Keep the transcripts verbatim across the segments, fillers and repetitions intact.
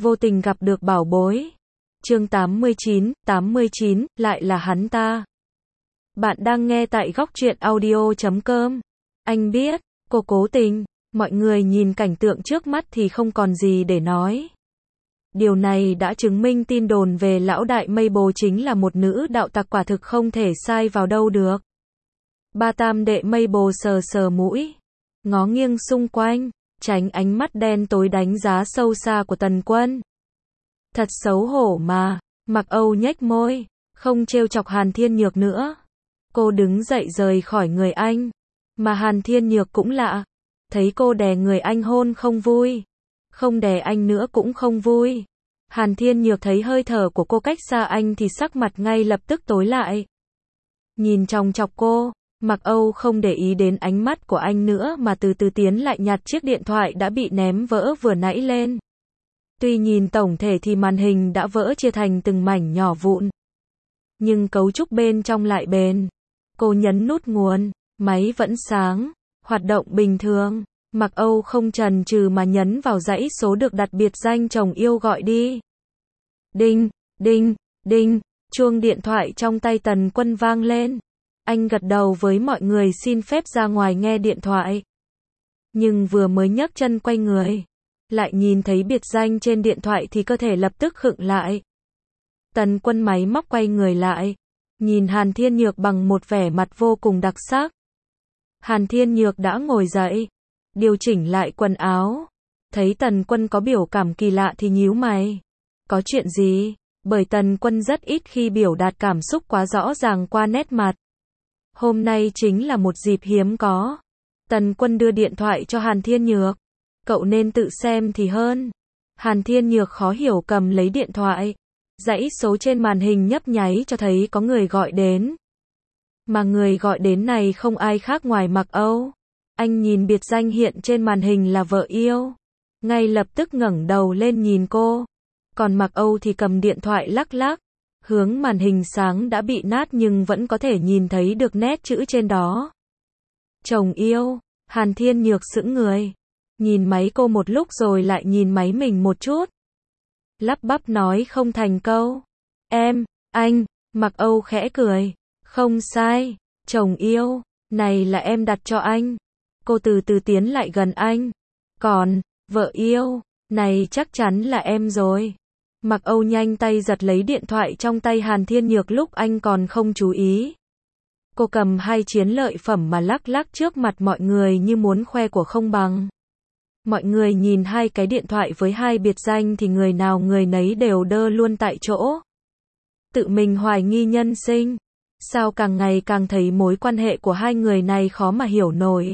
vô tình gặp được bảo bối. Chương tám mươi chín, tám mươi chín, lại là hắn ta. Bạn đang nghe tại góc truyện audio chấm com. Anh biết, cô cố tình. Mọi người nhìn cảnh tượng trước mắt thì không còn gì để nói. Điều này đã chứng minh tin đồn về lão đại Mabel chính là một nữ đạo tặc quả thực không thể sai vào đâu được. Ba tam đệ Mabel sờ sờ mũi, ngó nghiêng xung quanh, tránh ánh mắt đen tối đánh giá sâu xa của Tần Quân. Thật xấu hổ mà, Mặc Âu nhếch môi, không trêu chọc Hàn Thiên Nhược nữa. Cô đứng dậy rời khỏi người anh, mà Hàn Thiên Nhược cũng lạ, thấy cô đè người anh hôn không vui, không đè anh nữa cũng không vui. Hàn Thiên Nhược thấy hơi thở của cô cách xa anh thì sắc mặt ngay lập tức tối lại. Nhìn chòng chọc cô, Mặc Âu không để ý đến ánh mắt của anh nữa mà từ từ tiến lại nhặt chiếc điện thoại đã bị ném vỡ vừa nãy lên. Tuy nhìn tổng thể thì màn hình đã vỡ chia thành từng mảnh nhỏ vụn, nhưng cấu trúc bên trong lại bền. Cô nhấn nút nguồn, máy vẫn sáng, hoạt động bình thường. Mặc Âu không chần chừ mà nhấn vào dãy số được đặt biệt danh chồng yêu gọi đi. Đinh, đinh, đinh, chuông điện thoại trong tay Tần Quân vang lên. Anh gật đầu với mọi người xin phép ra ngoài nghe điện thoại. Nhưng vừa mới nhấc chân quay người, lại nhìn thấy biệt danh trên điện thoại thì cơ thể lập tức khựng lại. Tần Quân máy móc quay người lại, nhìn Hàn Thiên Nhược bằng một vẻ mặt vô cùng đặc sắc. Hàn Thiên Nhược đã ngồi dậy, điều chỉnh lại quần áo, thấy Tần Quân có biểu cảm kỳ lạ thì nhíu mày. Có chuyện gì? Bởi Tần Quân rất ít khi biểu đạt cảm xúc quá rõ ràng qua nét mặt. Hôm nay chính là một dịp hiếm có. Tần Quân đưa điện thoại cho Hàn Thiên Nhược. Cậu nên tự xem thì hơn. Hàn Thiên Nhược khó hiểu cầm lấy điện thoại. Dãy số trên màn hình nhấp nháy cho thấy có người gọi đến. Mà người gọi đến này không ai khác ngoài Mặc Âu. Anh nhìn biệt danh hiện trên màn hình là vợ yêu, ngay lập tức ngẩng đầu lên nhìn cô. Còn Mặc Âu thì cầm điện thoại lắc lắc, hướng màn hình sáng đã bị nát nhưng vẫn có thể nhìn thấy được nét chữ trên đó. Chồng yêu. Hàn Thiên Nhược sững người, nhìn máy cô một lúc rồi lại nhìn máy mình một chút. Lắp bắp nói không thành câu. Em, anh. Mặc Âu khẽ cười. Không sai, chồng yêu, này là em đặt cho anh. Cô từ từ tiến lại gần anh. Còn, vợ yêu, này chắc chắn là em rồi. Mặc Âu nhanh tay giật lấy điện thoại trong tay Hàn Thiên Nhược lúc anh còn không chú ý. Cô cầm hai chiến lợi phẩm mà lắc lắc trước mặt mọi người như muốn khoe của không bằng. Mọi người nhìn hai cái điện thoại với hai biệt danh thì người nào người nấy đều đơ luôn tại chỗ. Tự mình hoài nghi nhân sinh. Sao càng ngày càng thấy mối quan hệ của hai người này khó mà hiểu nổi.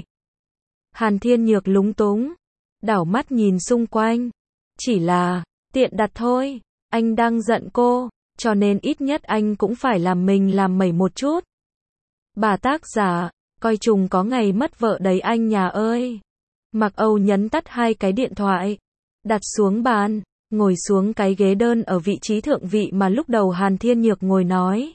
Hàn Thiên Nhược lúng túng, đảo mắt nhìn xung quanh. Chỉ là, tiện đặt thôi, anh đang giận cô, cho nên ít nhất anh cũng phải làm mình làm mẩy một chút. Bà tác giả, coi chừng có ngày mất vợ đấy anh nhà ơi. Mặc Âu nhấn tắt hai cái điện thoại, đặt xuống bàn, ngồi xuống cái ghế đơn ở vị trí thượng vị mà lúc đầu Hàn Thiên Nhược ngồi nói.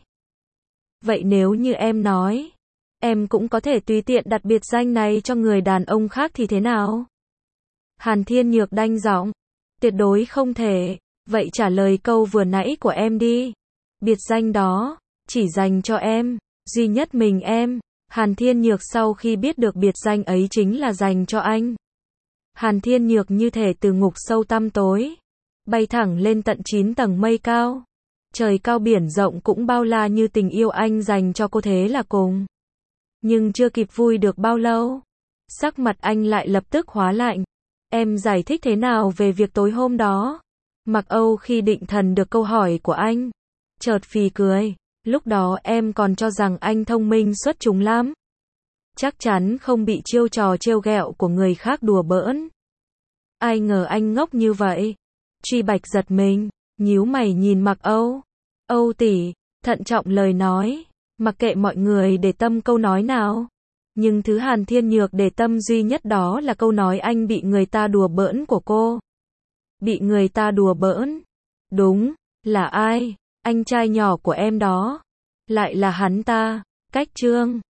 Vậy nếu như em nói, em cũng có thể tùy tiện đặt biệt danh này cho người đàn ông khác thì thế nào? Hàn Thiên Nhược đanh giọng. Tuyệt đối không thể. Vậy trả lời câu vừa nãy của em đi. Biệt danh đó, chỉ dành cho em, duy nhất mình em. Hàn Thiên Nhược sau khi biết được biệt danh ấy chính là dành cho anh. Hàn Thiên Nhược như thể từ ngục sâu tăm tối, bay thẳng lên tận chín tầng mây cao. Trời cao biển rộng cũng bao la như tình yêu anh dành cho cô thế là cùng. Nhưng chưa kịp vui được bao lâu, sắc mặt anh lại lập tức hóa lạnh. Em giải thích thế nào về việc tối hôm đó? Mặc Âu khi định thần được câu hỏi của anh, chợt phì cười. Lúc đó em còn cho rằng anh thông minh xuất chúng lắm. Chắc chắn không bị chiêu trò trêu ghẹo của người khác đùa bỡn. Ai ngờ anh ngốc như vậy. Truy Bạch giật mình, nhíu mày nhìn Mặc Âu. Âu tỷ, thận trọng lời nói, mặc kệ mọi người để tâm câu nói nào. Nhưng thứ Hàn Thiên Nhược để tâm duy nhất đó là câu nói anh bị người ta đùa bỡn của cô. Bị người ta đùa bỡn? Đúng, là ai? Anh trai nhỏ của em đó. Lại là hắn ta. Cách chương